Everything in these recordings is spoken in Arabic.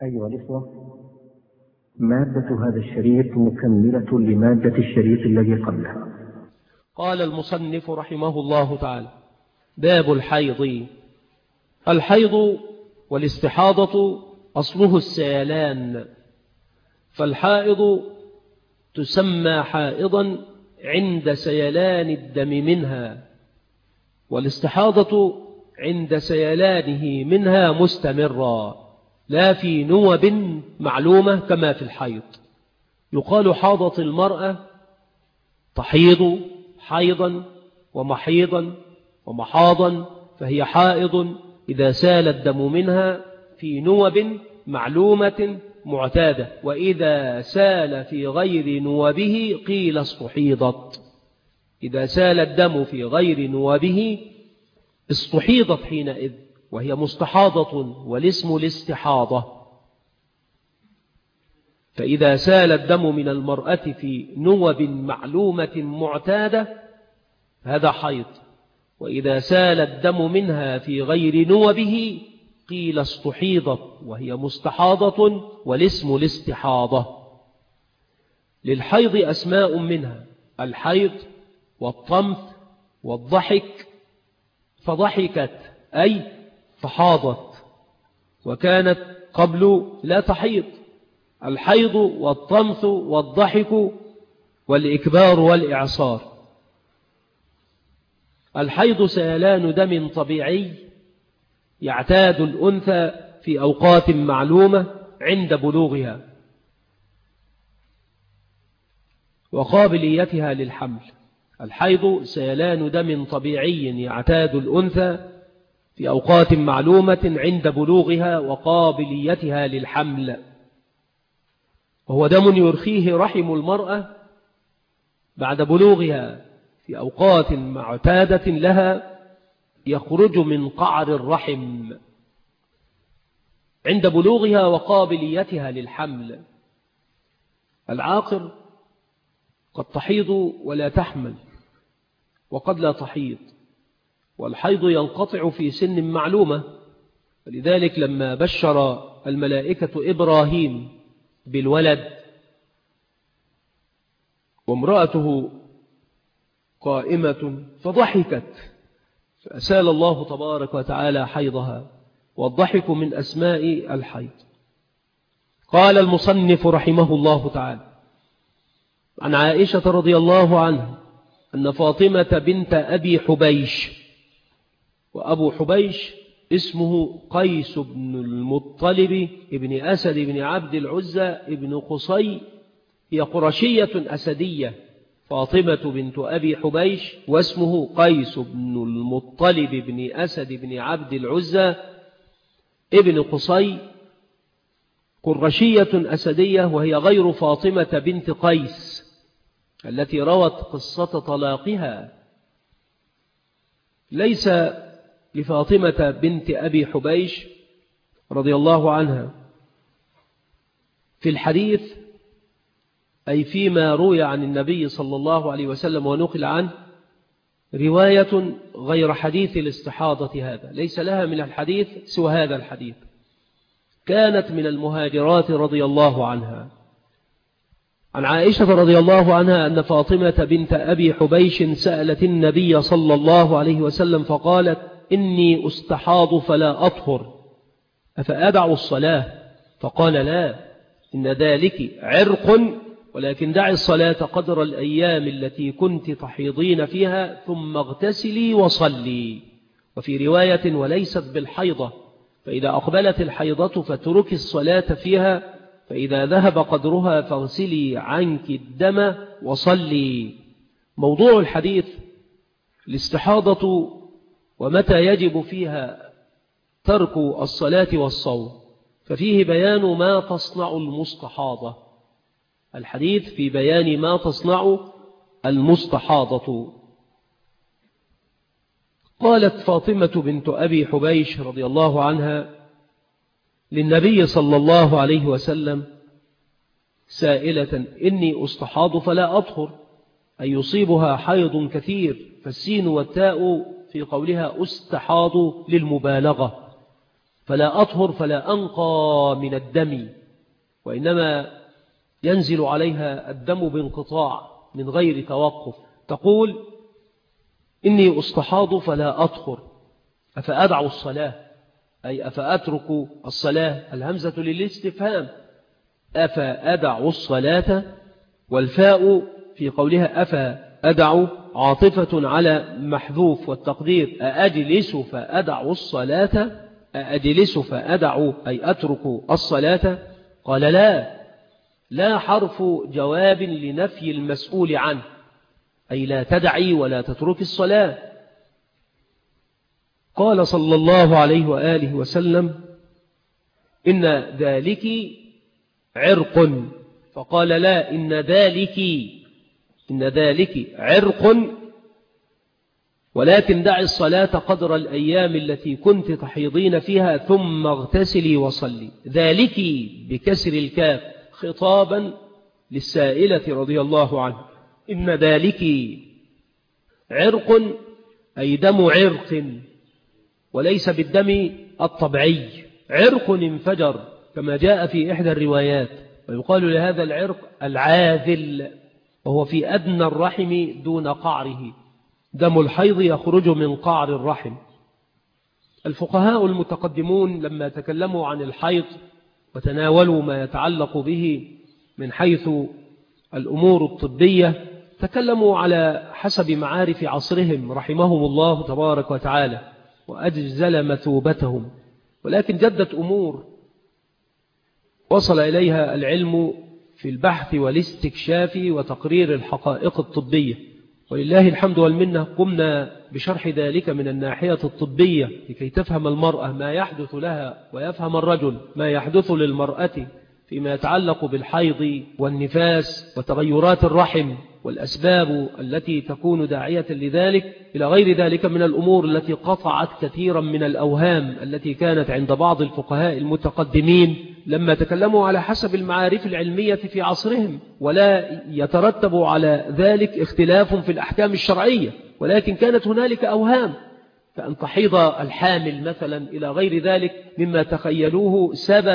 أيها الإخوة، مادة هذا الشريط مكملة لمادة الشريط الذي قبله. قال المصنف رحمه الله تعالى: باب الحيض. الحيض والاستحاضة أصله السيلان، فالحائض تسمى حائضا عند سيلان الدم منها، والاستحاضة عند سيلانه منها مستمرا، لا في نوب معلومة كما في الحيض. يقال حاضت المرأة تحيض حيضا ومحيضا ومحاضا، فهي حائض إذا سال الدم منها في نوب معلومة معتادة، وإذا سال في غير نوبه قيل استحيضت. إذا سال الدم في غير نوبه استحيضت حينئذ، وهي مستحاضة، والاسم الاستحاضة. فإذا سال الدم من المرأة في نوب معلومة معتادة هذا حيض، وإذا سال الدم منها في غير نوبه قيل استحيضت، وهي مستحاضة، والاسم الاستحاضة. للحيض أسماء منها الحيض والطمث والضحك، فضحكت أي فحاضت، وكانت قبل لا تحيض. الحيض والطمث والضحك والإكبار والإعصار. الحيض سيلان دم طبيعي يعتاد الأنثى في أوقات معلومة عند بلوغها وقابليتها للحمل. الحيض سيلان دم طبيعي يعتاد الأنثى في أوقات معلومة عند بلوغها وقابليتها للحمل، وهو دم يرخيه رحم المرأة بعد بلوغها في أوقات معتادة لها، يخرج من قعر الرحم عند بلوغها وقابليتها للحمل. العاقر قد تحيض ولا تحمل، وقد لا تحيض، والحيض ينقطع في سن معلومة. فلذلك لما بشر الملائكة إبراهيم بالولد وامرأته قائمة فضحكت، فأسال الله تبارك وتعالى حيضها، والضحك من أسماء الحيض. قال المصنف رحمه الله تعالى: عن عائشة رضي الله عنها أن فاطمة بنت أبي حبيش، وأبو حبيش اسمه قيس بن المطلب ابن أسد بن عبد العزى ابن قصي، هي قرشية أسدية. فاطمة بنت أبي حبيش واسمه قيس بن المطلب ابن أسد بن عبد العزى ابن قصي، قرشية أسدية، وهي غير فاطمة بنت قيس التي روت قصة طلاقها. ليس لفاطمة بنت أبي حبيش رضي الله عنها في الحديث، أي فيما روي عن النبي صلى الله عليه وسلم ونقل عنه، رواية غير حديث الاستحاضة هذا، ليس لها من الحديث سوى هذا الحديث. كانت من المهاجرات رضي الله عنها. عن عائشة رضي الله عنها أن فاطمة بنت أبي حبيش سألت النبي صلى الله عليه وسلم فقالت: إني أستحاض فلا أطهر، أفأدع الصلاة؟ فقال: لا، إن ذلك عرق، ولكن دعي الصلاة قدر الأيام التي كنت تحيضين فيها، ثم اغتسلي وصلي. وفي رواية: وليست بالحيضة، فإذا أقبلت الحيضة فترك الصلاة فيها، فإذا ذهب قدرها فاغسلي عنك الدم وصلي. موضوع الحديث الاستحاضة ومتى يجب فيها ترك الصلاة والصوم، ففيه بيان ما تصنع المستحاضة. الحديث في بيان ما تصنع المستحاضة. قالت فاطمة بنت أبي حبيش رضي الله عنها للنبي صلى الله عليه وسلم سائلة: إني أستحاض فلا أطهر، أي يصيبها حيض كثير، فالسين والتاء في قولها أستحاض للمبالغة. فلا أطهر فلا أنقى من الدم، وإنما ينزل عليها الدم بانقطاع من غير توقف. تقول إني أستحاض فلا أطهر أفأدع الصلاة، أي أفأترك الصلاة، الهمزة للاستفهام، أفأدع الصلاة، والفاء في قولها أفأدع عاطفة على محذوف، والتقدير أأجلس فأدع الصلاة، أأجلس فأدع أي أترك الصلاة. قال لا حرف جواب لنفي المسؤول عنه، أي لا تدعي ولا تترك الصلاة. قال صلى الله عليه وآله وسلم إن ذلك عرق، فقال لا، إن ذلك عرق، ولكن دعي الصلاة قدر الأيام التي كنت تحيضين فيها ثم اغتسلي وصلي. ذلك بكسر الكاف خطابا للسائلة رضي الله عنه. إن ذلك عرق أي دم عرق، وليس بالدم الطبيعي، عرق انفجر كما جاء في إحدى الروايات، ويقال لهذا العرق العاذل، وهو في أدنى الرحم دون قعره، دم الحيض يخرج من قعر الرحم. الفقهاء المتقدمون لما تكلموا عن الحيض وتناولوا ما يتعلق به من حيث الأمور الطبية تكلموا على حسب معارف عصرهم رحمهم الله تبارك وتعالى وأجزل مثوبتهم، ولكن جدت أمور وصل إليها العلم في البحث والاستكشاف وتقرير الحقائق الطبية، ولله الحمد والمنة. قمنا بشرح ذلك من الناحية الطبية لكي تفهم المرأة ما يحدث لها ويفهم الرجل ما يحدث للمرأة فيما يتعلق بالحيض والنفاس وتغيرات الرحم والأسباب التي تكون داعية لذلك، إلى غير ذلك من الأمور التي قطعت كثيرا من الأوهام التي كانت عند بعض الفقهاء المتقدمين لما تكلموا على حسب المعارف العلمية في عصرهم، ولا يترتب على ذلك اختلاف في الأحكام الشرعية، ولكن كانت هنالك أوهام، فأن تحيض الحامل مثلا إلى غير ذلك مما تخيلوه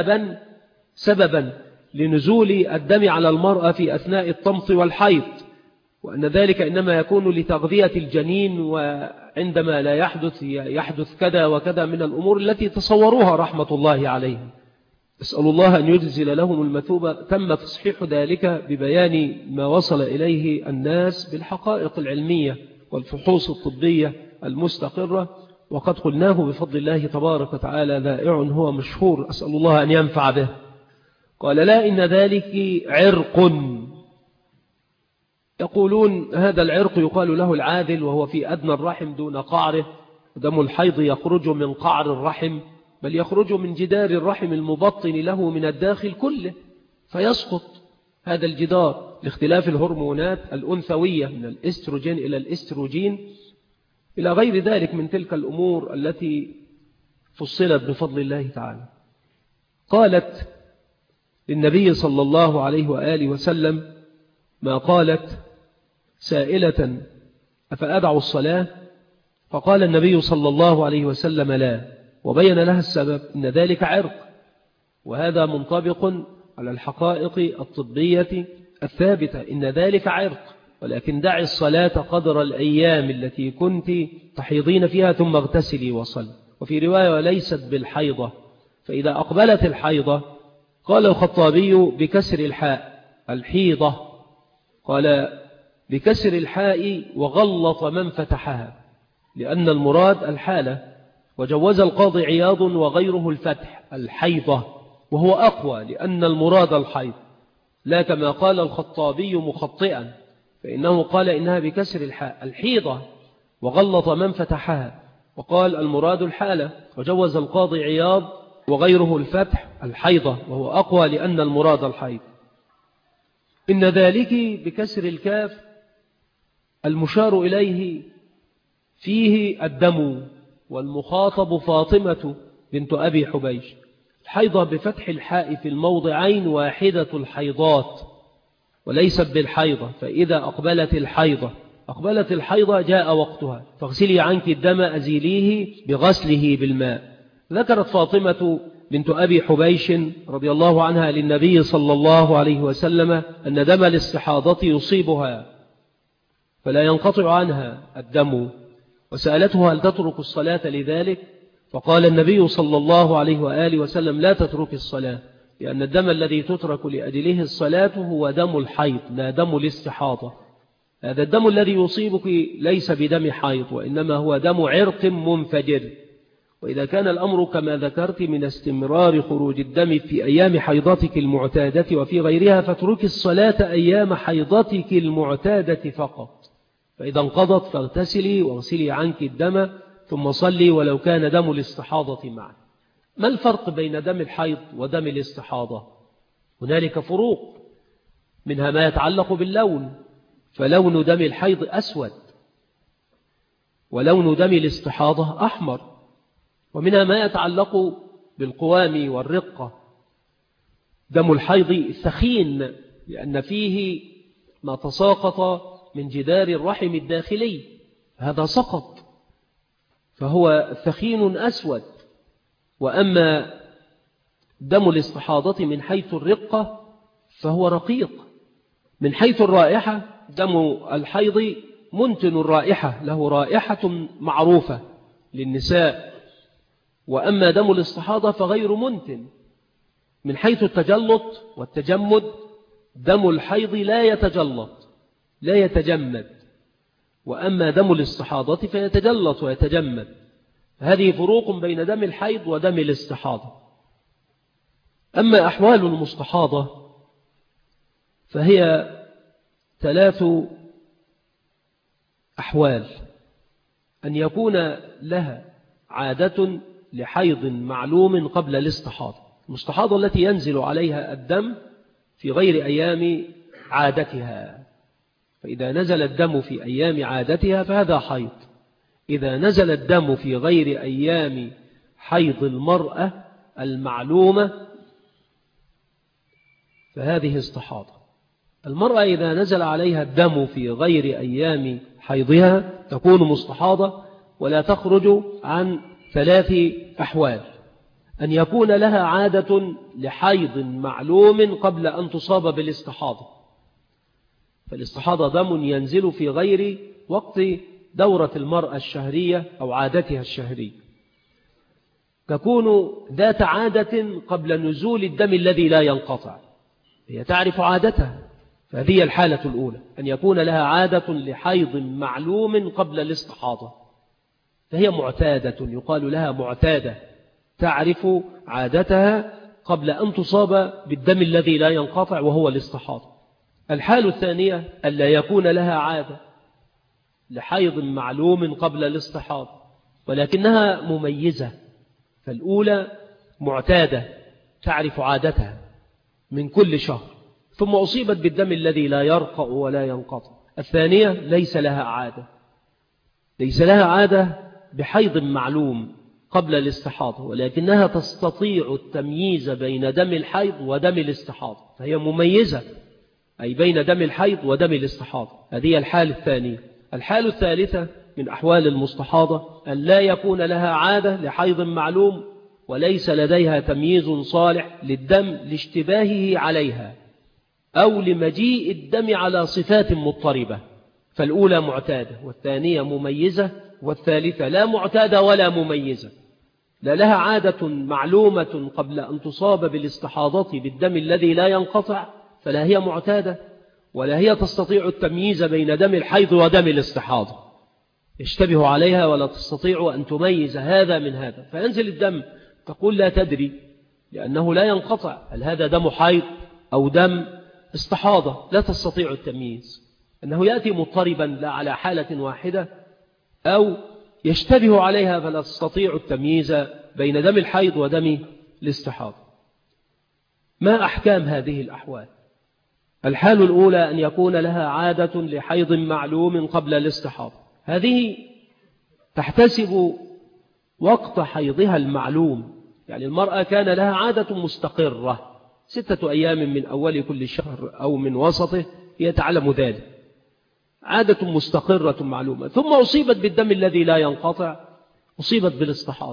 سببا لنزول الدم على المرأة في أثناء الطمث والحيض، وأن ذلك إنما يكون لتغذية الجنين، وعندما لا يحدث كذا وكذا من الأمور التي تصوروها رحمة الله عليهم. أسأل الله أن يجزل لهم المثوبة. تم تصحيح ذلك ببيان ما وصل إليه الناس بالحقائق العلمية والفحوص الطبية المستقرة، وقد قلناه بفضل الله تبارك وتعالى ذائع هو مشهور، أسأل الله أن ينفع به. قال لا، إن ذلك عرق. يقولون هذا العرق يقال له العاذل، وهو في أدنى الرحم دون قعره، دم الحيض يخرج من قعر الرحم، بل يخرج من جدار الرحم المبطن له من الداخل كله، فيسقط هذا الجدار لاختلاف الهرمونات الأنثوية من الإستروجين إلى الإستروجين إلى غير ذلك من تلك الأمور التي فصلت بفضل الله تعالى. قالت للنبي صلى الله عليه وآله وسلم ما قالت سائلة أفأدع الصلاة؟ فقال النبي صلى الله عليه وسلم لا، وبين لها السبب إن ذلك عرق، وهذا منطبق على الحقائق الطبية الثابتة، إن ذلك عرق، ولكن دعي الصلاة قدر الأيام التي كنت تحيضين فيها ثم اغتسلي وصل. وفي رواية وليست بالحيضة، فإذا أقبلت الحيضة قال الخطابي بكسر الحاء الحيضة، قال بكسر الحاء وغلط من فتحها لأن المراد الحالة، وجوز القاضي عياض وغيره الفتح الحيضة، وهو أقوى لأن المراد الحيض، لا كما قال الخطابي مخطئا، فإنه قال إنها بكسر الحاء الحيضة وغلط من فتحها، وقال المراد الحالة، وجوز القاضي عياض وغيره الفتح الحيضة، وهو أقوى لأن المراد الحيض. إن ذلك بكسر الكاف المشار إليه فيه الدم، والمخاطب فاطمة بنت أبي حبيش. الحيضة بفتح الحاء في الموضعين واحدة الحيضات وليست بالحيضة، فإذا أقبلت الحيضة جاء وقتها، فاغسلي عنك الدم أزيليه بغسله بالماء، ذكرت فاطمة بنت أبي حبيش رضي الله عنها للنبي صلى الله عليه وسلم أن دم الاستحاضة يصيبها فلا ينقطع عنها الدم، وسألته هل تترك الصلاة لذلك؟ فقال النبي صلى الله عليه وآله وسلم لا تترك الصلاة، لأن الدم الذي تترك لأجله الصلاة هو دم الحيض لا دم الاستحاضة. هذا الدم الذي يصيبك ليس بدم حيض، وإنما هو دم عرق منفجر. وإذا كان الأمر كما ذكرت من استمرار خروج الدم في أيام حيضتك المعتادة وفي غيرها، فاترك الصلاة أيام حيضتك المعتادة فقط، فإذا انقضت فاغتسلي واغسلي عنك الدم ثم صلي ولو كان دم الاستحاضة معك. ما الفرق بين دم الحيض ودم الاستحاضة؟ هنالك فروق، منها ما يتعلق باللون، فلون دم الحيض أسود ولون دم الاستحاضة أحمر، ومنها ما يتعلق بالقوام والرقة. دم الحيض ثخين لأن فيه ما تساقط من جدار الرحم الداخلي، هذا سقط فهو ثخين أسود. وأما دم الاستحاضة من حيث الرقة فهو رقيق. من حيث الرائحة دم الحيض منتن الرائحة، له رائحة معروفة للنساء، وأما دم الاستحاضة فغير منتن. من حيث التجلط والتجمد دم الحيض لا يتجلط لا يتجمد، وأما دم الاستحاضة فيتجلط ويتجمد. هذه فروق بين دم الحيض ودم الاستحاضة. أما أحوال المستحاضة فهي 3 أحوال: أن يكون لها عادة لحيض معلوم قبل الاستحاضة، المستحاضة التي ينزل عليها الدم في غير أيام عادتها، فإذا نزل الدم في أيام عادتها فهذا حيض. إذا نزل الدم في غير أيام حيض المرأة المعلومة فهذه استحاضة. المرأة إذا نزل عليها الدم في غير أيام حيضها تكون مستحاضة، ولا تخرج عن 3 أحوال: أن يكون لها عادة لحيض معلوم قبل أن تصاب بالاستحاضة، فالاستحاضة دم ينزل في غير وقت دورة المرأة الشهرية أو عادتها الشهرية، تكون ذات عادة قبل نزول الدم الذي لا ينقطع، هي تعرف عادتها، فهذه الحالة الأولى، أن يكون لها عادة لحيض معلوم قبل الاستحاضة، فهي معتادة، يقال لها معتادة، تعرف عادتها قبل أن تصاب بالدم الذي لا ينقطع وهو الاستحاضة. الحالة الثانية ألا يكون لها عادة لحيض معلوم قبل الاستحاضة ولكنها مميزة، فالأولى معتادة تعرف عادتها من كل شهر ثم أصيبت بالدم الذي لا يرقأ ولا ينقطع. الثانية ليس لها عادة بحيض معلوم قبل الاستحاضة ولكنها تستطيع التمييز بين دم الحيض ودم الاستحاضة، فهي مميزة أي بين دم الحيض ودم الاستحاضة. هذه الحالة الثانية. الحالة الثالثة من أحوال المستحاضة أن لا يكون لها عادة لحيض معلوم وليس لديها تمييز صالح للدم لاشتباهه عليها أو لمجيء الدم على صفات مضطربة، فالأولى معتادة والثانية مميزة والثالثة لا معتادة ولا مميزة، لا لها عادة معلومة قبل أن تصاب بالاستحاضة بالدم الذي لا ينقطع فلا هي معتادة ولا هي تستطيع التمييز بين دم الحيض ودم الاستحاضة، يشتبه عليها ولا تستطيع أن تميز هذا من هذا، فينزل الدم تقول لا تدري لأنه لا ينقطع هل هذا دم حيض أو دم استحاضة، لا تستطيع التمييز، أنه يأتي مضطربا لا على حالة واحدة أو يشتبه عليها فلا تستطيع التمييز بين دم الحيض ودم الاستحاضة. ما أحكام هذه الأحوال؟ الحال الأولى أن يكون لها عادة لحيض معلوم قبل الاستحاضة، هذه تحتسب وقت حيضها المعلوم، يعني المرأة كان لها عادة مستقرة 6 أيام من أول كل شهر أو من وسطه، هي تعلم ذلك، عادة مستقرة معلومة، ثم أصيبت بالدم الذي لا ينقطع، أصيبت بالاستحاضة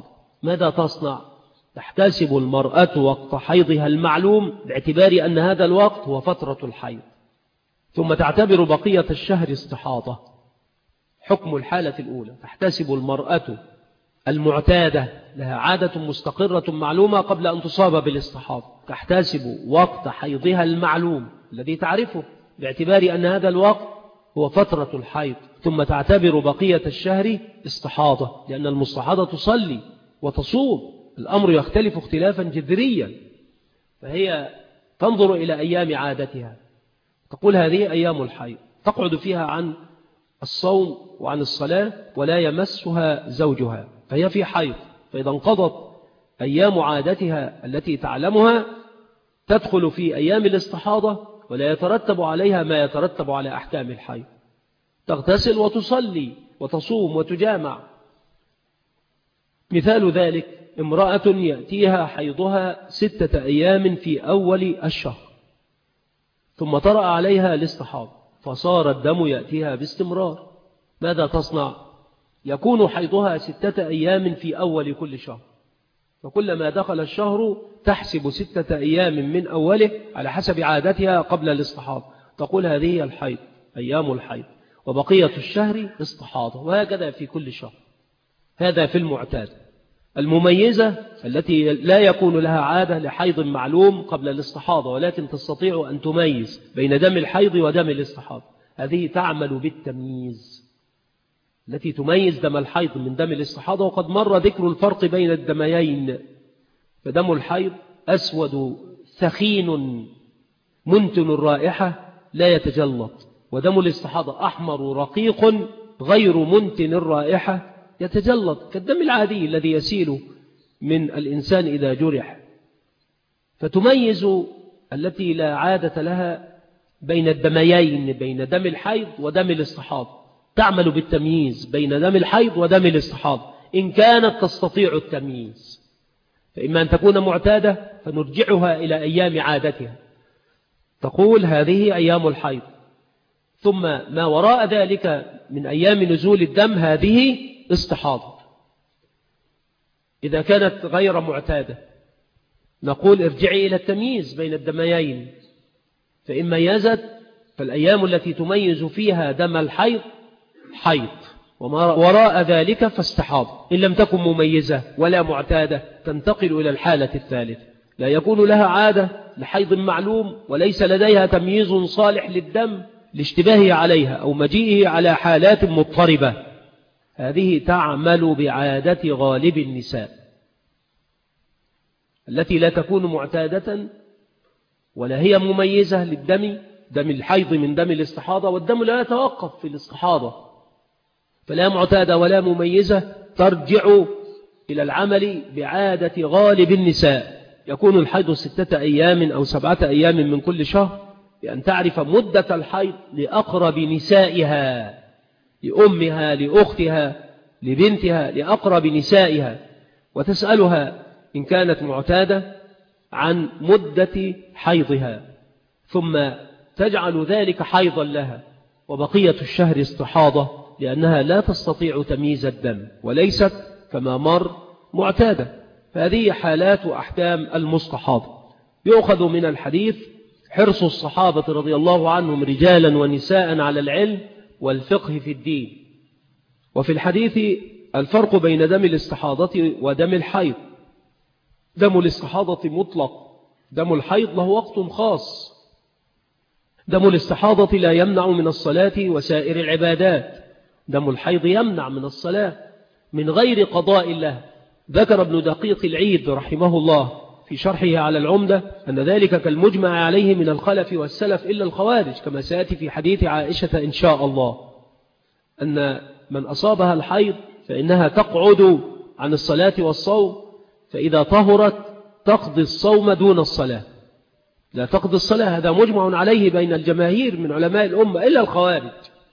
ماذا تصنع؟ تحتسب المرأة وقت حيضها المعلوم باعتبار أن هذا الوقت هو فترة الحيض، ثم تعتبر بقية الشهر استحاضة. حكم الحالة الأولى: تحتسب المرأة المعتادة لها عادة مستقرة معلومة قبل أن تصاب بالاستحاضة، تحتسب وقت حيضها المعلوم الذي تعرفه باعتبار أن هذا الوقت هو فترة الحيض، ثم تعتبر بقية الشهر استحاضة، لأن المستحاضة تصلي وتصوم، الأمر يختلف اختلافا جذريا. فهي تنظر إلى أيام عادتها، تقول هذه أيام الحيض، تقعد فيها عن الصوم وعن الصلاة ولا يمسها زوجها، فهي في حيض. فإذا انقضت أيام عادتها التي تعلمها تدخل في أيام الاستحاضة ولا يترتب عليها ما يترتب على أحكام الحيض، تغتسل وتصلي وتصوم وتجامع. مثال ذلك: امرأة يأتيها حيضها 6 أيام في أول الشهر، ثم طرأ عليها الاستحاضة فصار الدم يأتيها باستمرار، ماذا تصنع؟ يكون حيضها 6 أيام في أول كل شهر، فكلما دخل الشهر تحسب 6 أيام من أوله على حسب عادتها قبل الاستحاضة، تقول هذه الحيض أيام الحيض، وبقية الشهر استحاضة، وهكذا في كل شهر. هذا في المعتاد. المميزة التي لا يكون لها عادة لحيض معلوم قبل الاستحاضة، ولكن تستطيع أن تميز بين دم الحيض ودم الاستحاضة، هذه تعمل بالتمييز، التي تميز دم الحيض من دم الاستحاضة. وقد مر ذكر الفرق بين الدميين، فدم الحيض أسود ثخين منتن الرائحة لا يتجلط، ودم الاستحاضة أحمر رقيق غير منتن الرائحة يتجلط، كالدم العادي الذي يسيل من الإنسان إذا جرح. فتميز التي لا عادة لها بين الدميين، بين دم الحيض ودم الاستحاضة، تعمل بالتمييز بين دم الحيض ودم الاستحاضة إن كانت تستطيع التمييز، فإما أن تكون معتادة فنرجعها إلى أيام عادتها، تقول هذه أيام الحيض، ثم ما وراء ذلك من أيام نزول الدم هذه استحاضة. إذا كانت غير معتادة نقول ارجعي إلى التمييز بين الدميين، فإن ميزت فالأيام التي تميز فيها دم الحيض حيض، وما وراء ذلك فاستحاض. إن لم تكن مميزة ولا معتادة تنتقل إلى الحالة الثالثة، لا يكون لها عادة لحيض معلوم وليس لديها تمييز صالح للدم لاشتباهه عليها أو مجيئه على حالات مضطربة، هذه تعمل بعادة غالب النساء التي لا تكون معتادة ولا هي مميزة للدم، دم الحيض من دم الاستحاضة، والدم لا يتوقف في الاستحاضة، فلا معتادة ولا مميزة، ترجع إلى العمل بعادة غالب النساء. يكون الحيض 6 أيام أو 7 أيام من كل شهر، بأن تعرف مدة الحيض لأقرب نسائها، لأمها، لأختها، لبنتها، لأقرب نسائها، وتسألها إن كانت معتادة عن مدة حيضها، ثم تجعل ذلك حيضا لها، وبقية الشهر استحاضة، لأنها لا تستطيع تمييز الدم وليست كما مر معتادة. فهذه حالات وأحكام المستحاضة. يؤخذ من الحديث حرص الصحابة رضي الله عنهم رجالا ونساء على العلم والفقه في الدين. وفي الحديث الفرق بين دم الاستحاضة ودم الحيض: دم الاستحاضة مطلق، دم الحيض له وقت خاص. دم الاستحاضة لا يمنع من الصلاة وسائر العبادات، دم الحيض يمنع من الصلاة من غير قضاء الله. ذكر ابن دقيق العيد رحمه الله في شرحه على العمدة أن ذلك كالمجمع عليه من الخلف والسلف إلا الخوارج، كما سيأتي في حديث عائشة إن شاء الله، أن من أصابها الحيض فإنها تقعد عن الصلاة والصوم، فإذا طهرت تقضي الصوم دون الصلاة، لا تقضي الصلاة. هذا مجمع عليه بين الجماهير من علماء الأمة إلا الخوارج.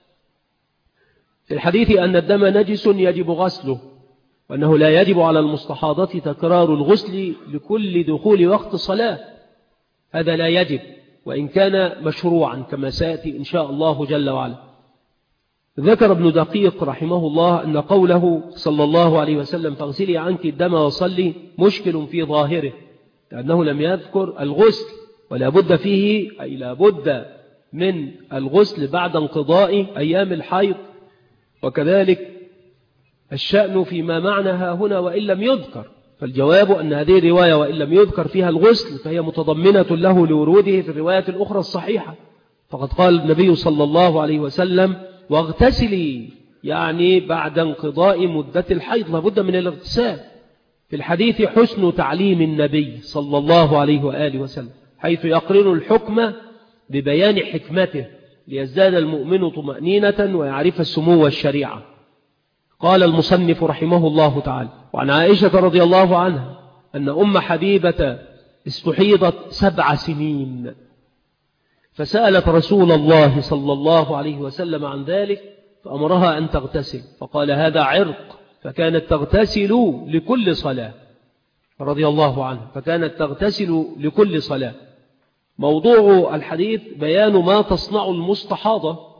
في الحديث أن الدم نجس يجب غسله، وأنه لا يجب على المستحاضة تكرار الغسل لكل دخول وقت صلاة، هذا لا يجب وإن كان مشروعا كما سيأتي إن شاء الله جل وعلا. ذكر ابن دقيق رحمه الله أن قوله صلى الله عليه وسلم فاغسلي عنك الدم وصلي مشكل في ظاهره، لأنه لم يذكر الغسل، ولا بد فيه أي لا بد من الغسل بعد انقضاء أيام الحيض. وكذلك الشأن فيما معناها هنا وإن لم يذكر، فالجواب أن هذه الرواية وإن لم يذكر فيها الغسل فهي متضمنة له لوروده في الرواية الأخرى الصحيحة. فقد قال النبي صلى الله عليه وسلم واغتسلي، يعني بعد انقضاء مدة الحيض لابد من الاغتسال. في الحديث حسن تعليم النبي صلى الله عليه وآله وسلم، حيث يقرن الحكم ببيان حكمته ليزداد المؤمن طمأنينة ويعرف السمو والشريعة. قال المصنف رحمه الله تعالى: وعن عائشة رضي الله عنها أن أم حبيبة استحيضت 7 سنين، فسألت رسول الله صلى الله عليه وسلم عن ذلك فأمرها أن تغتسل، فقال هذا عرق، فكانت تغتسل لكل صلاة رضي الله عنها، فكانت تغتسل لكل صلاة. موضوع الحديث بيان ما تصنع المستحاضة.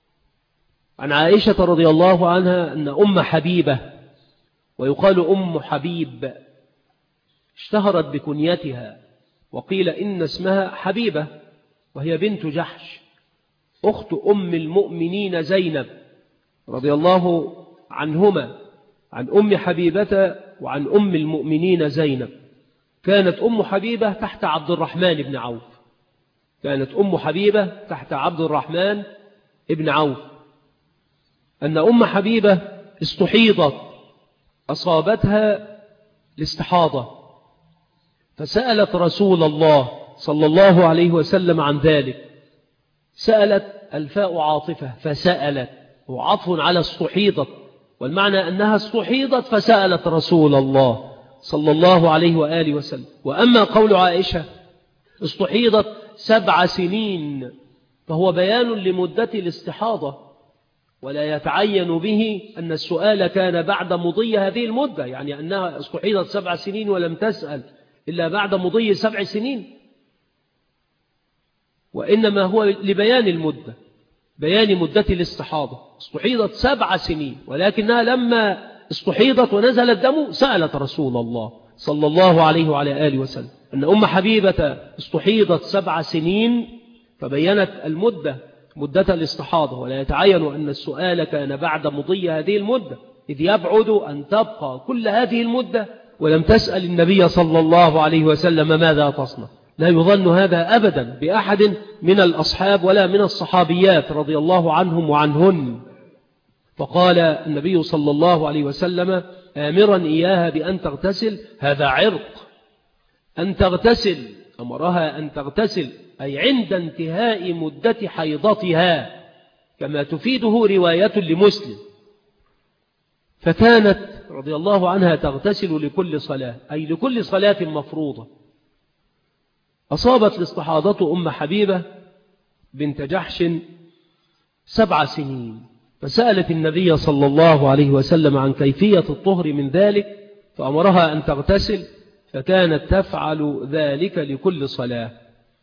عن عائشة رضي الله عنها أن أم حبيبة، ويقال أم حبيب، اشتهرت بكنيتها، وقيل إن اسمها حبيبة، وهي بنت جحش أخت أم المؤمنين زينب رضي الله عنهما، عن أم حبيبة وعن أم المؤمنين زينب. كانت أم حبيبة تحت عبد الرحمن بن عوف، كانت أم حبيبة تحت عبد الرحمن بن عوف. أن أم حبيبة استحيضت، أصابتها الاستحاضة، فسألت رسول الله صلى الله عليه وسلم عن ذلك. سألت الفاء عاطفة، فسألت وعطف على استحيضت، والمعنى أنها استحيضت فسألت رسول الله صلى الله عليه وآله وسلم. وأما قول عائشة استحيضت 7 سنين فهو بيان لمدة الاستحاضة، ولا يتعين به أن السؤال كان بعد مضي هذه المدة، يعني أنها استحيضت 7 سنين ولم تسأل إلا بعد مضي 7 سنين، وإنما هو لبيان المدة، بيان مدة الاستحاضة. استحيضت 7 سنين، ولكنها لما استحيضت ونزل الدم سألت رسول الله صلى الله عليه وعلى آله وسلم. أن أم حبيبة استحيضت 7 سنين، فبينت المدة، مدة الاستحاضة، ولا يتعين أن السؤال كان بعد مضي هذه المدة، إذ يبعد أن تبقى كل هذه المدة ولم تسأل النبي صلى الله عليه وسلم ماذا تصنع. لا يظن هذا أبدا بأحد من الأصحاب ولا من الصحابيات رضي الله عنهم وعنهن. فقال النبي صلى الله عليه وسلم آمرا إياها بأن تغتسل، هذا عرق، أن تغتسل، أمرها أن تغتسل أي عند انتهاء مدة حيضتها، كما تفيده رواية لمسلم. فكانت رضي الله عنها تغتسل لكل صلاة، أي لكل صلاة مفروضة. أصابت الاستحاضة أم حبيبة بنت جحش 7 سنين، فسألت النبي صلى الله عليه وسلم عن كيفية الطهر من ذلك، فأمرها أن تغتسل، فكانت تفعل ذلك لكل صلاة.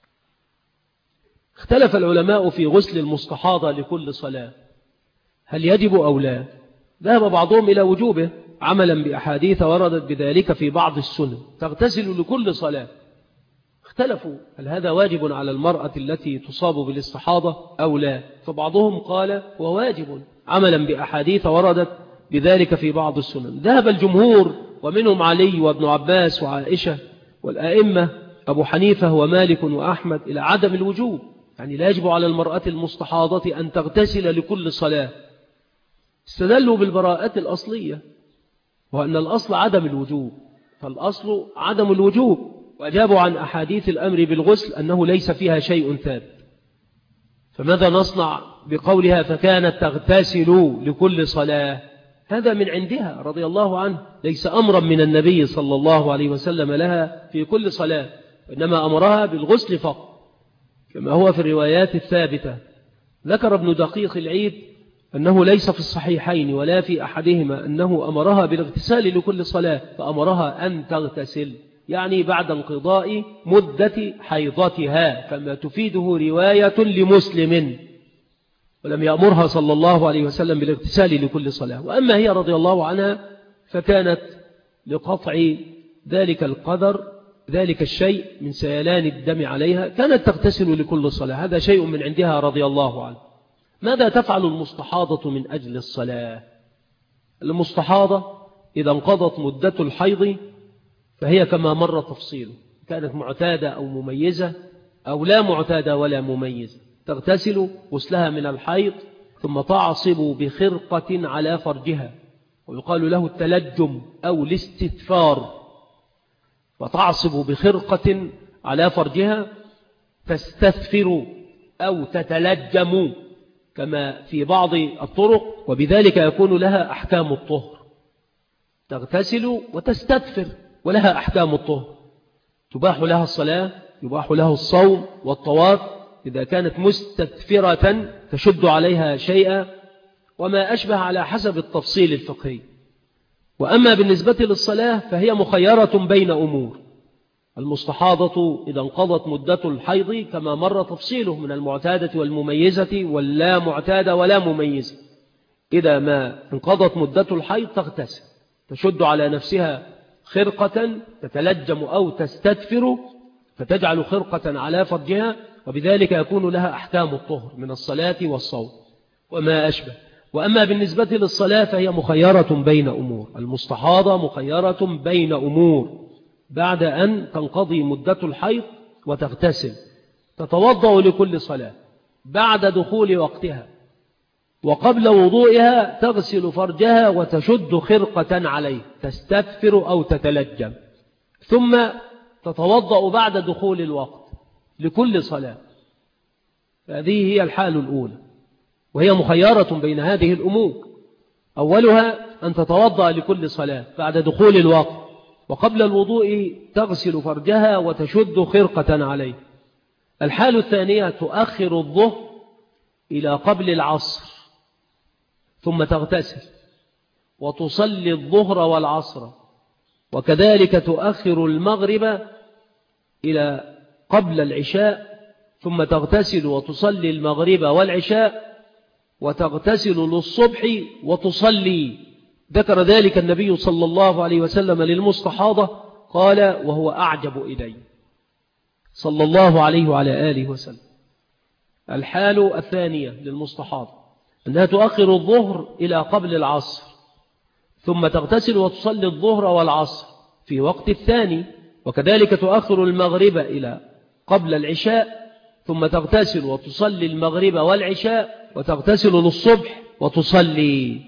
اختلف العلماء في غسل المستحاضة لكل صلاة، هل يجب أو لا؟ ذهب بعضهم إلى وجوبه عملا بأحاديث وردت بذلك في بعض السنن، تغتسل لكل صلاة. اختلفوا هل هذا واجب على المرأة التي تصاب بالاستحاضة أو لا، فبعضهم قال هو واجب عملا بأحاديث وردت بذلك في بعض السنن. ذهب الجمهور ومنهم علي وابن عباس وعائشة والأئمة أبو حنيفة ومالك وأحمد إلى عدم الوجوب، يعني لا يجب على المرأة المستحاضة أن تغتسل لكل صلاة. استدلوا بالبراءة الأصلية، وأن الأصل عدم الوجوب، فالأصل عدم الوجوب، وأجابوا عن أحاديث الأمر بالغسل أنه ليس فيها شيء ثابت. فماذا نصنع بقولها فكانت تغتسل لكل صلاة؟ هذا من عندها رضي الله عنه، ليس أمرا من النبي صلى الله عليه وسلم لها في كل صلاة، وإنما أمرها بالغسل فقط كما هو في الروايات الثابتة. ذكر ابن دقيق العيد أنه ليس في الصحيحين ولا في أحدهما أنه أمرها بالاغتسال لكل صلاة، فأمرها أن تغتسل يعني بعد انقضاء مدة حيضتها، كما تفيده رواية لمسلم. ولم يأمرها صلى الله عليه وسلم بالاغتسال لكل صلاة. وأما هي رضي الله عنها فكانت لقطع ذلك القدر ذلك الشيء من سيلان الدم عليها كانت تغتسل لكل صلاة. هذا شيء من عندها رضي الله عنه. ماذا تفعل المستحاضة من أجل الصلاة؟ المستحاضة إذا انقضت مدة الحيض فهي كما مر تفصيله، كانت معتادة أو مميزة أو لا معتادة ولا مميزة، تغتسل غسلها من الحيض ثم تعصب بخرقة على فرجها، ويقال له التلجم أو الاستدفار، وتعصب بخرقة على فرجها تستثفر أو تتلجم كما في بعض الطرق، وبذلك يكون لها أحكام الطهر. تغتسل وتستدفر ولها أحكام الطهر، تباح لها الصلاة، يباح له الصوم والطواف إذا كانت مستدفرة تشد عليها شيئا وما أشبه على حسب التفصيل الفقهي. وأما بالنسبة للصلاة فهي مخيرة بين أمور. المستحاضة إذا انقضت مدة الحيض كما مر تفصيله من المعتادة والمميزة واللا معتادة ولا مميزة، إذا ما انقضت مدة الحيض تغتسل، تشد على نفسها خرقة تتلجم أو تستدفر فتجعل خرقة على فرجها، وبذلك يكون لها أحكام الطهر من الصلاة والصوم وما أشبه. وأما بالنسبة للصلاة فهي مخيرة بين أمور. المستحاضة مخيرة بين أمور بعد أن تنقضي مدة الحيض وتغتسل، تتوضأ لكل صلاة بعد دخول وقتها، وقبل وضوئها تغسل فرجها وتشد خرقة عليه تستدفر أو تتلجم، ثم تتوضأ بعد دخول الوقت لكل صلاة. هذه هي الحال الأولى، وهي مخيرة بين هذه الأمور. أولها أن تتوضأ لكل صلاة بعد دخول الوقت، وقبل الوضوء تغسل فرجها وتشد خرقة عليه. الحال الثانية تؤخر الظهر إلى قبل العصر ثم تغتسل وتصلي الظهر والعصر، وكذلك تؤخر المغرب إلى قبل العشاء ثم تغتسل وتصلي المغرب والعشاء وتغتسل للصبح وتصلي. ذكر ذلك النبي صلى الله عليه وسلم للمستحاضة، قال وهو أعجب إلي صلى الله عليه وعلى آله وسلم. الحال الثانية للمستحاضة أنها تؤخر الظهر إلى قبل العصر ثم تغتسل وتصلي الظهر والعصر في وقت الثاني، وكذلك تؤخر المغرب إلى قبل العشاء ثم تغتسل وتصلي المغرب والعشاء وتغتسل للصبح وتصلي.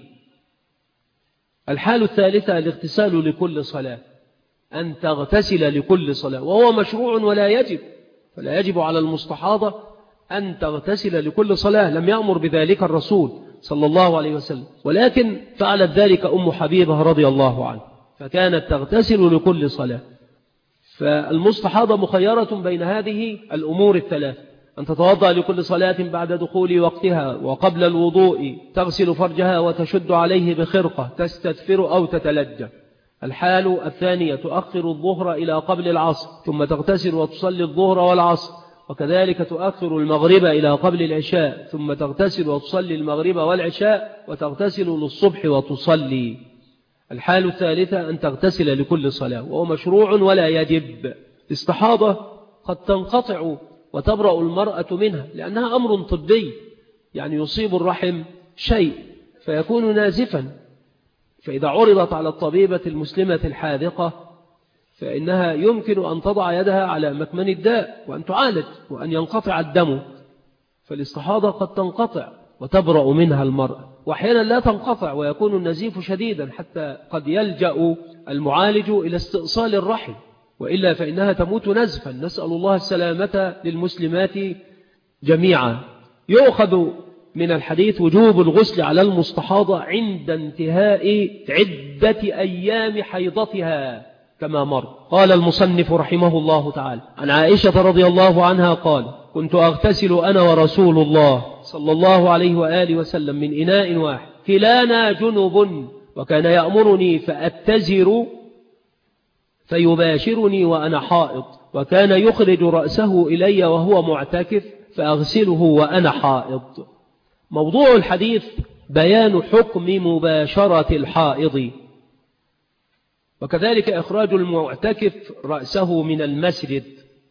الحال الثالثة الاغتسال لكل صلاة، أن تغتسل لكل صلاة، وهو مشروع ولا يجب، فلا يجب على المستحاضة أن تغتسل لكل صلاة، لم يأمر بذلك الرسول صلى الله عليه وسلم، ولكن فعلت ذلك أم حبيبة رضي الله عنها، فكانت تغتسل لكل صلاة. فالمستحاضة مخيرة بين هذه الأمور الثلاث، أن تتوضأ لكل صلاة بعد دخول وقتها، وقبل الوضوء تغسل فرجها وتشد عليه بخرقة تستدفر أو تتلجم. الحال الثانية تؤخر الظهر إلى قبل العصر ثم تغتسل وتصلي الظهر والعصر، وكذلك تؤخر المغرب إلى قبل العشاء ثم تغتسل وتصلي المغرب والعشاء وتغتسل للصبح وتصلي. الحال الثالثة أن تغتسل لكل صلاة، وهو مشروع ولا يجب. استحاضة قد تنقطع وتبرأ المرأة منها لأنها أمر طبي، يعني يصيب الرحم شيء فيكون نازفا، فإذا عرضت على الطبيبة المسلمة الحاذقة فإنها يمكن أن تضع يدها على مكمن الداء وأن تعالج وأن ينقطع الدم. فالاستحاضة قد تنقطع وتبرأ منها المرأة، وأحيانا لا تنقطع ويكون النزيف شديدا حتى قد يلجأ المعالج إلى استئصال الرحم، وإلا فإنها تموت نزفا. نسأل الله السلامة للمسلمات جميعا. يؤخذ من الحديث وجوب الغسل على المستحاضة عند انتهاء عدة أيام حيضتها كما مر. قال المصنف رحمه الله تعالى عن عائشة رضي الله عنها قال: كنت أغتسل أنا ورسول الله صلى الله عليه وآله وسلم من إناء واحد كلانا جنب، وكان يأمرني فأتزر فيباشرني وأنا حائض، وكان يخرج رأسه إلي وهو معتكف فأغسله وأنا حائض. موضوع الحديث بيان حكم مباشرة الحائض، وكذلك إخراج المعتكف رأسه من المسجد.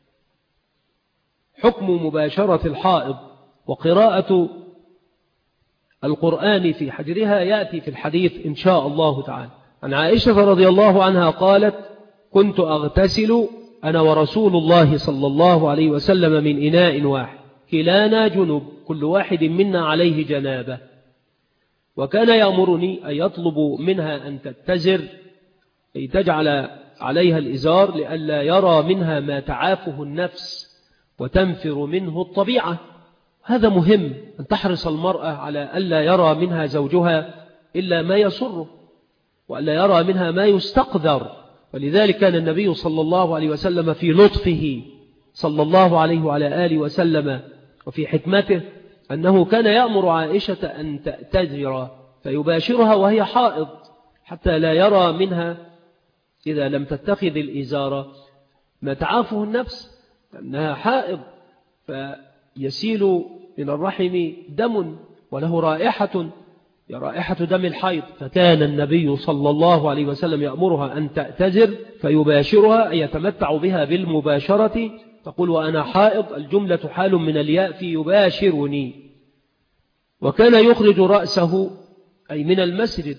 حكم مباشرة الحائض وقراءة القرآن في حجرها يأتي في الحديث إن شاء الله تعالى. عن عائشة رضي الله عنها قالت: كنت أغتسل أنا ورسول الله صلى الله عليه وسلم من إناء واحد، كلانا جنب، كل واحد منا عليه جنابة، وكان يأمرني أن يطلب منها أن تتزر، أي تجعل عليها الإزار لئلا يرى منها ما تعافه النفس وتنفر منه الطبيعة. هذا مهم، أن تحرص المرأة على ألا يرى منها زوجها إلا ما يسره، وألا يرى منها ما يستقذر. ولذلك كان النبي صلى الله عليه وسلم في لطفه صلى الله عليه وعلى آله وسلم وفي حكمته أنه كان يأمر عائشة أن تأتذر فيباشرها وهي حائض، حتى لا يرى منها إذا لم تتخذ الإزار ما تعافه النفس، لأنها حائض فيسيل من الرحم دم وله رائحة دم الحيض. فكان النبي صلى الله عليه وسلم يأمرها أن تأتذر فيباشرها، أن يتمتع بها بالمباشرة. تقول: وأنا حائض، الجملة حال من الياء في يباشرني. وكان يخرج رأسه أي من المسجد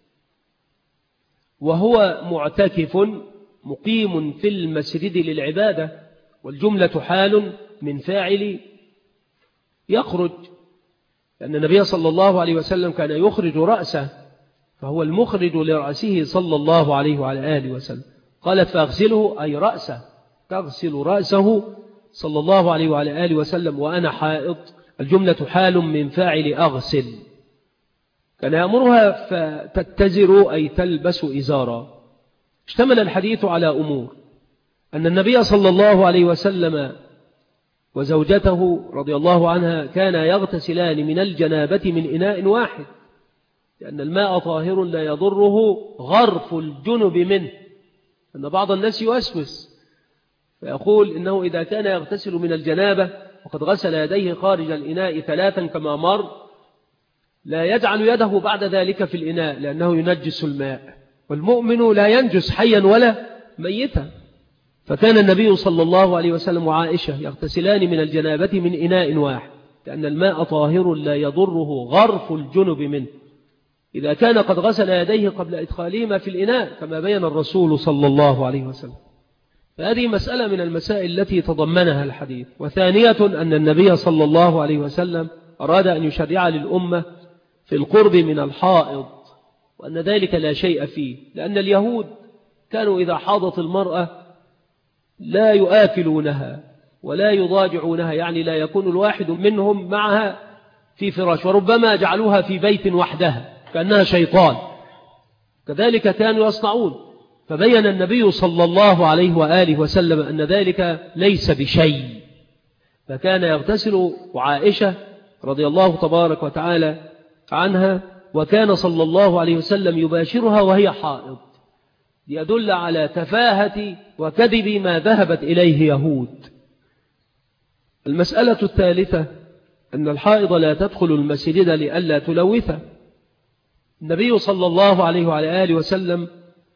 وهو معتكف مقيم في المسجد للعبادة، والجملة حال من فاعل يخرج، لأن النبي صلى الله عليه وسلم كان يخرج رأسه، فهو المخرج لرأسه صلى الله عليه وعلى آله وسلم. قالت: فأغسله أي رأسه، تغسل رأسه صلى الله عليه وعلى آله وسلم وأنا حائض، الجملة حال من فاعل أغسل. كان يأمرها فتتزر أي تلبس إزارا. اشتمل الحديث على أمور: أن النبي صلى الله عليه وسلم وزوجته رضي الله عنها كانا يغتسلان من الجنابة من إناء واحد، لأن الماء طاهر لا يضره غرف الجنب منه. أن بعض الناس يوسوس فيقول إنه إذا كان يغتسل من الجنابة وقد غسل يديه خارج الإناء 3 كما مر، لا يجعل يده بعد ذلك في الإناء لأنه ينجس الماء، والمؤمن لا ينجس حيا ولا ميتا. فكان النبي صلى الله عليه وسلم وعائشة يغتسلان من الجنابة من إناء واحد، لأن الماء طاهر لا يضره غرف الجنب منه، إذا كان قد غسل يديه قبل إدخالهما في الإناء كما بين الرسول صلى الله عليه وسلم. فهذه مسألة من المسائل التي تضمنها الحديث. وثانية أن النبي صلى الله عليه وسلم أراد أن يشرع للأمة في القرب من الحائض، وأن ذلك لا شيء فيه، لأن اليهود كانوا إذا حاضت المرأة لا يآكلونها ولا يضاجعونها، يعني لا يكون الواحد منهم معها في فراش، وربما جعلوها في بيت وحدها كأنها شيطان، كذلك كانوا يصنعون. فبين النبي صلى الله عليه وآله وسلم أن ذلك ليس بشيء، فكان يغتسل وعائشة رضي الله تبارك وتعالى عنها، وكان صلى الله عليه وسلم يباشرها وهي حائض، يدل على تفاهة وكذب ما ذهبت إليه يهود. المسألة الثالثة أن الحائض لا تدخل المسجد لئلا تلوثه. النبي صلى الله عليه وعلى آله وسلم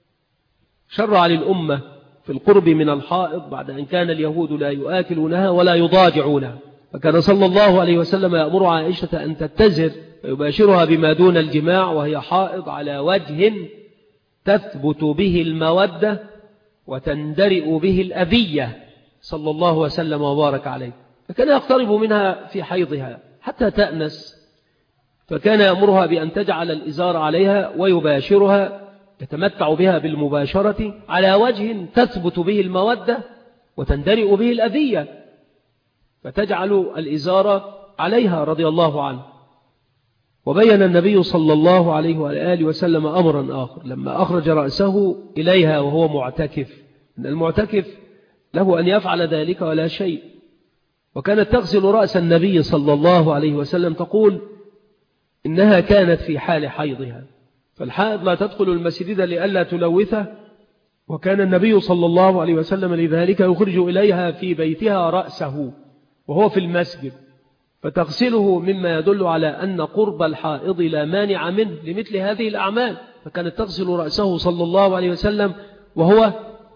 شرع للأمة في القرب من الحائض بعد أن كان اليهود لا يآكلونها ولا يضاجعونها، فكان صلى الله عليه وسلم يأمر عائشة أن تتزر ويباشرها بما دون الجماع وهي حائض على وجه تثبت به المودة وتندرئ به الأذية صلى الله وسلم وبارك عليه. فكان يقترب منها في حيضها حتى تأنس، فكان يأمرها بأن تجعل الإزار عليها ويباشرها، يتمتع بها بالمباشرة على وجه تثبت به المودة وتندرئ به الأذية، فتجعل الإزار عليها رضي الله عنه. وبين النبي صلى الله عليه وآله وسلم أمرا آخر لما أخرج رأسه إليها وهو معتكف، أن المعتكف له أن يفعل ذلك ولا شيء. وكانت تغسل رأس النبي صلى الله عليه وسلم تقول إنها كانت في حال حيضها، فالحائض لا تدخل المسجد لئلا تلوثه، وكان النبي صلى الله عليه وسلم لذلك يخرج إليها في بيتها رأسه وهو في المسجد، فتغسله مما يدل على أن قرب الحائض لا مانع منه لمثل هذه الأعمال، فكانت تغسل رأسه صلى الله عليه وسلم وهو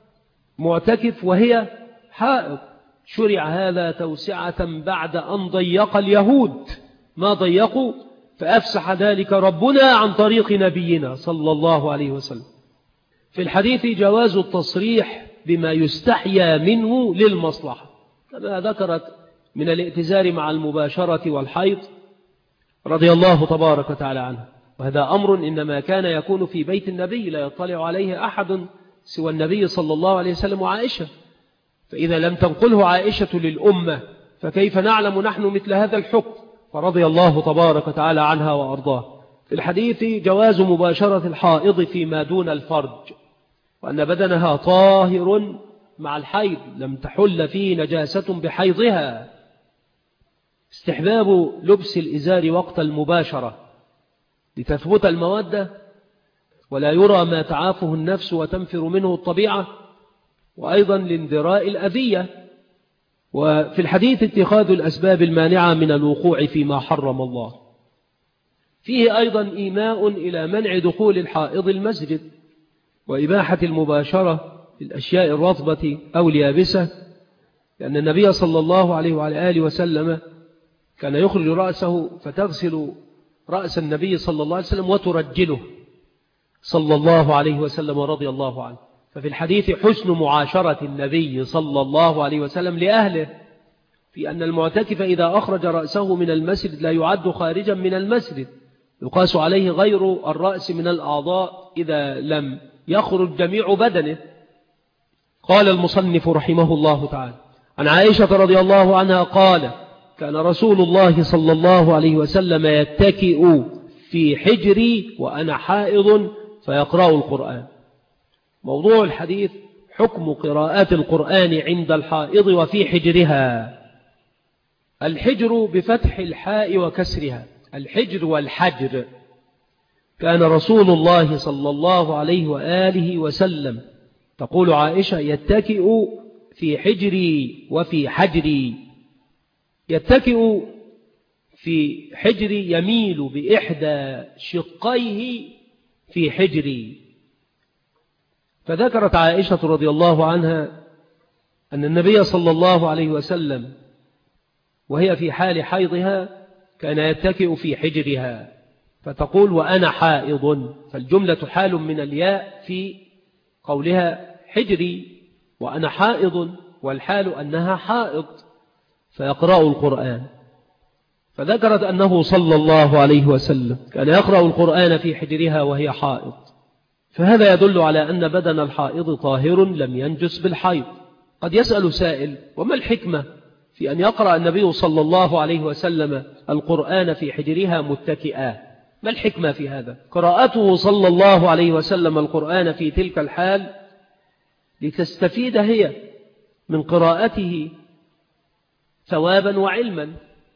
معتكف وهي حائض. شرع هذا توسعة بعد أن ضيق اليهود ما ضيقوا، فأفسح ذلك ربنا عن طريق نبينا صلى الله عليه وسلم. في الحديث جواز التصريح بما يستحيا منه للمصلحة، كما ذكرت من الائتزار مع المباشرة والحيض رضي الله تبارك وتعالى عنه، وهذا أمر إنما كان يكون في بيت النبي لا يطلع عليه أحد سوى النبي صلى الله عليه وسلم وعائشة، فإذا لم تنقله عائشة للأمة فكيف نعلم نحن مثل هذا الحكم؟ فرضي الله تبارك وتعالى عنها وأرضاه. في الحديث جواز مباشرة الحائض فيما دون الفرج، وأن بدنها طاهر مع الحيض لم تحل فيه نجاسة بحيضها. استحباب لبس الإزار وقت المباشرة لتثبت المودة ولا يرى ما تعافه النفس وتنفر منه الطبيعة، وأيضا لاندراء الأذية. وفي الحديث اتخاذ الأسباب المانعة من الوقوع فيما حرم الله. فيه أيضا إيماء إلى منع دخول الحائض المسجد وإباحة المباشرة للأشياء الرطبة أو اليابسة، لأن النبي صلى الله عليه وعلى آله وسلم كان يخرج رأسه فتغسل رأس النبي صلى الله عليه وسلم وترجله صلى الله عليه وسلم ورضي الله عنه. ففي الحديث حسن معاشرة النبي صلى الله عليه وسلم لأهله، في أن المعتكف إذا أخرج رأسه من المسجد لا يعد خارجا من المسجد، يقاس عليه غير الرأس من الأعضاء إذا لم يخرج جميع بدنه. قال المصنف رحمه الله تعالى عن عائشة رضي الله عنها قال: كان رسول الله صلى الله عليه وسلم يتكئ في حجري وأنا حائض فيقرأ القرآن. موضوع الحديث حكم قراءات القرآن عند الحائض وفي حجرها. الحجر بفتح الحاء وكسرها، الحجر والحجر. كان رسول الله صلى الله عليه وآله وسلم، تقول عائشة، يتكئ في حجري وفي حجري. يتكئ في حجري يميل بإحدى شقيه في حجري. فذكرت عائشة رضي الله عنها أن النبي صلى الله عليه وسلم وهي في حال حيضها كان يتكئ في حجرها، فتقول وأنا حائض، فالجملة حال من الياء في قولها حجري وأنا حائض، والحال أنها حائض فيقرأ القرآن. فذكرت أنه صلى الله عليه وسلم كان يقرأ القرآن في حجرها وهي حائض، فهذا يدل على أن بدن الحائض طاهر لم ينجس بالحيض. قد يسأل سائل: وما الحكمة في أن يقرأ النبي صلى الله عليه وسلم القرآن في حجرها متكئا؟ ما الحكمة في هذا؟ قراءته صلى الله عليه وسلم القرآن في تلك الحال لتستفيد هي من قراءته ثوابا وعلما،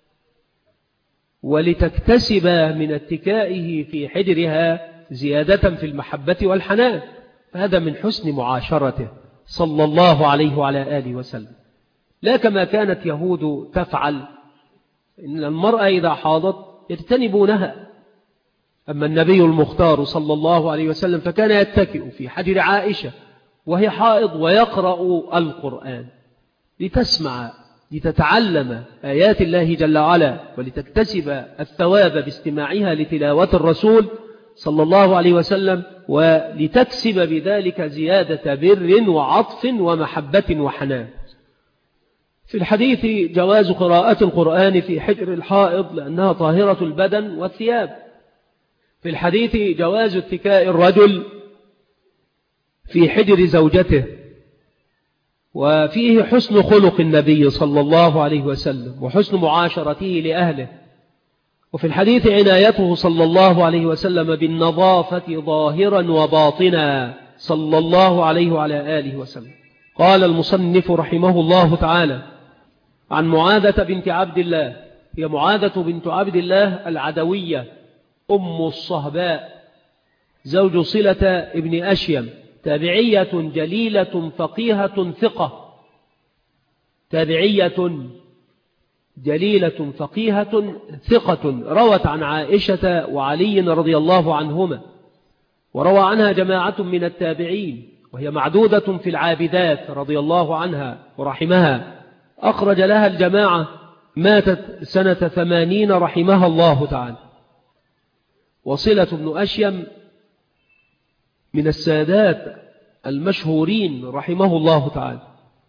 ولتكتسب من اتكائه في حجرها زيادة في المحبة والحنان. فهذا من حسن معاشرته صلى الله عليه وعلى آله وسلم، لا كما كانت يهود تفعل، إن المرأة إذا حاضت يجتنبونها. أما النبي المختار صلى الله عليه وسلم فكان يتكئ في حجر عائشة وهي حائض ويقرأ القرآن لتسمع، لتتعلم آيات الله جل وعلا، ولتكتسب الثواب باستماعها لتلاوة الرسول صلى الله عليه وسلم، ولتكسب بذلك زيادة بر وعطف ومحبة وحنان. في الحديث جواز قراءة القرآن في حجر الحائض لأنها طاهرة البدن والثياب. في الحديث جواز اتكاء الرجل في حجر زوجته، وفيه حسن خلق النبي صلى الله عليه وسلم وحسن معاشرته لأهله. وفي الحديث عنايته صلى الله عليه وسلم بالنظافة ظاهرا وباطنا صلى الله عليه وعلى آله وسلم. قال المصنف رحمه الله تعالى عن معاذة بنت عبد الله، هي معاذة بنت عبد الله العدوية أم الصهباء زوج صلة ابن أشيم، تابعية جليلة فقيهة ثقة، تابعية جليلة فقيهة ثقة، روت عن عائشة وعلي رضي الله عنهما، وروى عنها جماعة من التابعين، وهي معدودة في العابدات رضي الله عنها ورحمها، أخرج لها الجماعة، ماتت سنة 80 رحمها الله تعالى. وصلة بن أشيم من السادات المشهورين رحمه الله تعالى.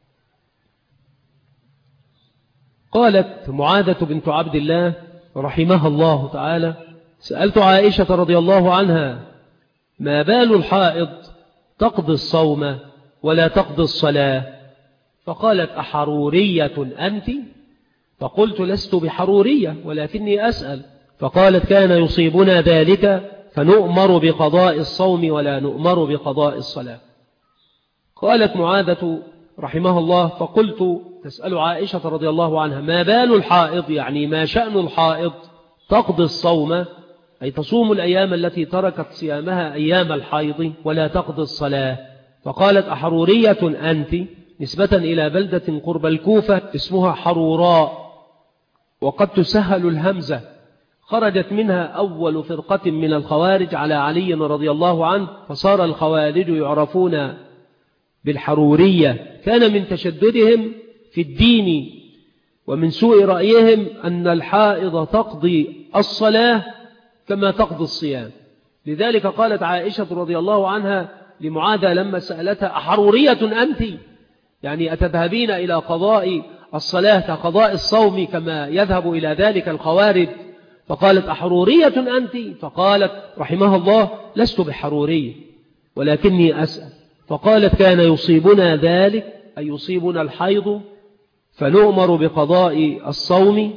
قالت معاذة بنت عبد الله رحمها الله تعالى: سألت عائشة رضي الله عنها: ما بال الحائض تقضي الصوم ولا تقضي الصلاة؟ فقالت: أحرورية أنت؟ فقلت: لست بحرورية ولكني أسأل. فقالت: كان يصيبنا ذلك فنؤمر بقضاء الصوم ولا نؤمر بقضاء الصلاة. قالت معاذة رحمه الله: فقلت: تسأل عائشة رضي الله عنها ما بال الحائض، يعني ما شأن الحائض تقضي الصوم، أي تصوم الأيام التي تركت صيامها أيام الحيض، ولا تقضي الصلاة. فقالت: أحرورية أنت؟ نسبة إلى بلدة قرب الكوفة اسمها حروراء، وقد تسهل الهمزة. خرجت منها أول فرقة من الخوارج على علي رضي الله عنه، فصار الخوارج يعرفون بالحرورية. كان من تشددهم في الدين ومن سوء رأيهم أن الحائض تقضي الصلاة كما تقضي الصيام. لذلك قالت عائشة رضي الله عنها لمعاذة لما سألتها: أحرورية أنت؟ يعني أتذهبين إلى قضاء الصلاة كقضاء الصوم كما يذهب إلى ذلك الخوارج؟ فقالت: أحرورية أنت؟ فقالت رحمها الله: لست بحرورية ولكني أسأل. فقالت: كان يصيبنا ذلك، أي يصيبنا الحيض، فنؤمر بقضاء الصوم.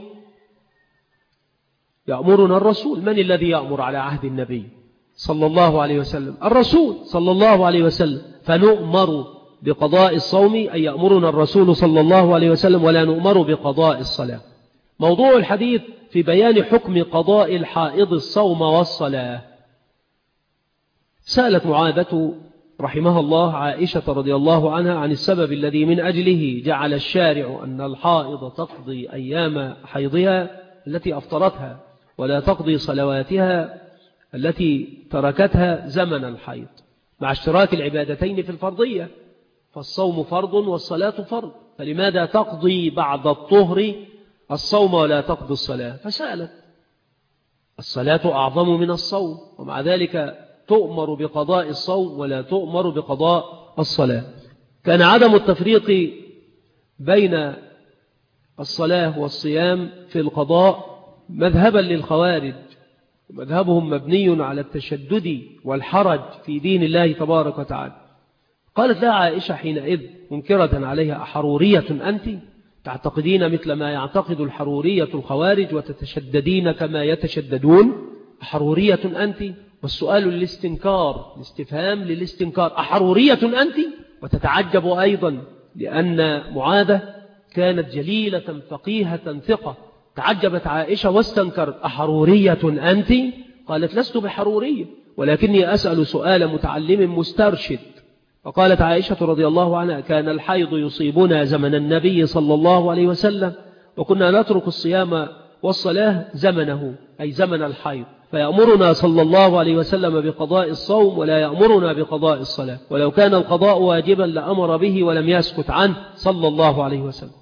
يأمرنا الرسول. من الذي يأمر على عهد النبي صلى الله عليه وسلم؟ الرسول صلى الله عليه وسلم. فنؤمر بقضاء الصوم، أي يأمرنا الرسول صلى الله عليه وسلم، ولا نؤمر بقضاء الصلاة. موضوع الحديث في بيان حكم قضاء الحائض الصوم والصلاة. سألت معاذة رحمها الله عائشة رضي الله عنها عن السبب الذي من أجله جعل الشارع أن الحائض تقضي أيام حيضها التي أفطرتها، ولا تقضي صلواتها التي تركتها زمن الحيض، مع اشتراك العبادتين في الفرضية، فالصوم فرض والصلاة فرض، فلماذا تقضي بعد الطهر الصوم ولا تقضي الصلاة؟ فسألت: الصلاة أعظم من الصوم، ومع ذلك تؤمر بقضاء الصوم ولا تؤمر بقضاء الصلاة. كان عدم التفريق بين الصلاة والصيام في القضاء مذهبا للخوارج، مذهبهم مبني على التشدد والحرج في دين الله تبارك وتعالى. قالت لها عائشة حينئذ منكرة عليها: أحرورية أنت؟ تعتقدين مثل ما يعتقد الحرورية الخوارج وتتشددين كما يتشددون؟ أحرورية أنت؟ والسؤال للاستنكار، الاستفهام للاستنكار: أحرورية أنت؟ وتتعجب أيضا لأن معاذة كانت جليلة فقيهة ثقة. تعجبت عائشة واستنكرت: أحرورية أنت؟ قالت: لست بحرورية ولكني أسأل سؤال متعلم مسترشد. فقالت عائشة رضي الله عنها: كان الحيض يصيبنا زمن النبي صلى الله عليه وسلم، وكنا نترك الصيام والصلاة زمنه، أي زمن الحيض، فيأمرنا صلى الله عليه وسلم بقضاء الصوم ولا يأمرنا بقضاء الصلاة، ولو كان القضاء واجبا لأمر به ولم يسكت عنه صلى الله عليه وسلم.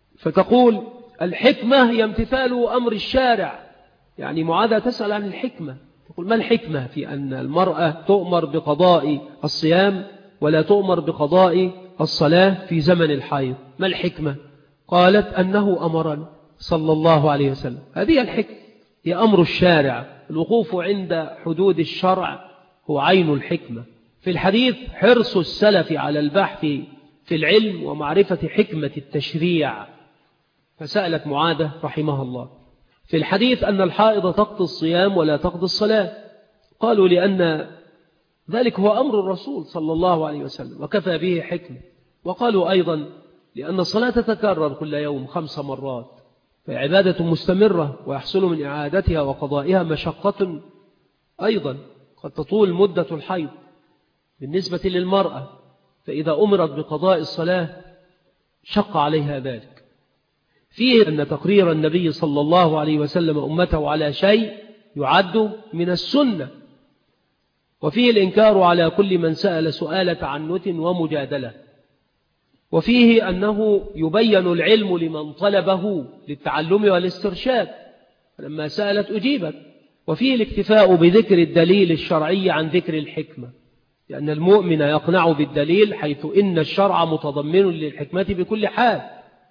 فتقول: الحكمة هي امتثال أمر الشارع. يعني معاذة تسأل عن الحكمة، تقول: ما الحكمة في أن المرأة تؤمر بقضاء الصيام ولا تؤمر بقضاء الصلاة في زمن الحيض؟ ما الحكمة؟ قالت: أنه أمرنا صلى الله عليه وسلم. هذه الحكمة، هي أمر الشارع. الوقوف عند حدود الشرع هو عين الحكمة. في الحديث حرص السلف على البحث في العلم ومعرفة حكمة التشريع. فسألت معاذة رحمها الله في الحديث أن الحائض تقضي الصيام ولا تقضي الصلاة. قالوا: لأن ذلك هو أمر الرسول صلى الله عليه وسلم وكفى به حكمة. وقالوا أيضا: لأن الصلاة تتكرر كل يوم 5 مرات، فعبادة مستمرة، ويحصل من إعادتها وقضائها مشقة أيضا، قد تطول مدة الحيض بالنسبة للمرأة، فإذا أمرت بقضاء الصلاة شق عليها ذلك. فيه أن تقرير النبي صلى الله عليه وسلم أمته على شيء يعد من السنة، وفيه الإنكار على كل من سأل سؤال تعنت ومجادلة، وفيه أنه يبين العلم لمن طلبه للتعلم والاسترشاد، لما سألت أجيبت. وفيه الاكتفاء بذكر الدليل الشرعي عن ذكر الحكمة، لأن المؤمن يقنع بالدليل حيث إن الشرع متضمن للحكمة بكل حال.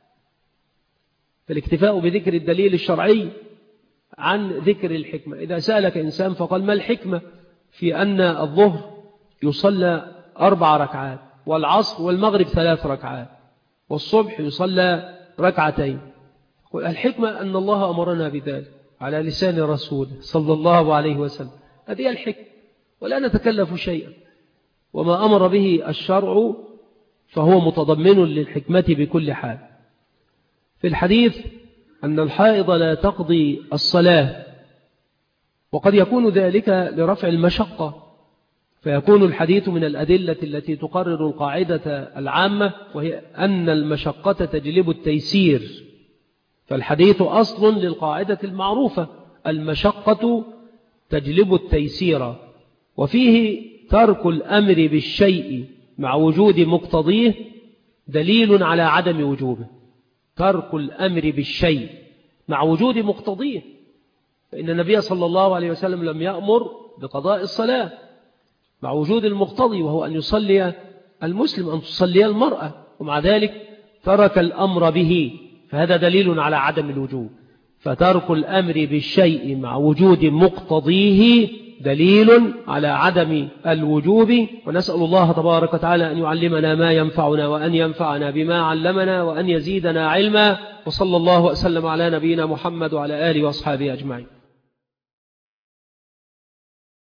فالاكتفاء بذكر الدليل الشرعي عن ذكر الحكمة. إذا سألك إنسان فقال ما الحكمة في أن الظهر يصلى 4 ركعات والعصر والمغرب 3 ركعات والصبح يصلى 2 الحكمة أن الله أمرنا بذلك على لسان رسوله صلى الله عليه وسلم. هذه الحكمة، ولا نتكلف شيئا، وما أمر به الشرع فهو متضمن للحكمة بكل حال. في الحديث أن الحائض لا تقضي الصلاة، وقد يكون ذلك لرفع المشقة، فيكون الحديث من الأدلة التي تقرر القاعدة العامة، وهي أن المشقة تجلب التيسير. فالحديث أصل للقاعدة المعروفة المشقة تجلب التيسير. وفيه ترك الأمر بالشيء مع وجود مقتضيه دليل على عدم وجوبه. ترك الأمر بالشيء مع وجود مقتضيه، فإن النبي صلى الله عليه وسلم لم يأمر بقضاء الصلاة مع وجود المقتضي، وهو أن يصلي المسلم، أن تصلي المرأة، ومع ذلك ترك الأمر به، فهذا دليل على عدم الوجوب. فترك الأمر بالشيء مع وجود مقتضيه دليل على عدم الوجوب. ونسأل الله تبارك وتعالى أن يعلمنا ما ينفعنا، وأن ينفعنا بما علمنا، وأن يزيدنا علما. وصلى الله وسلم على نبينا محمد وعلى آله وأصحابه أجمعين.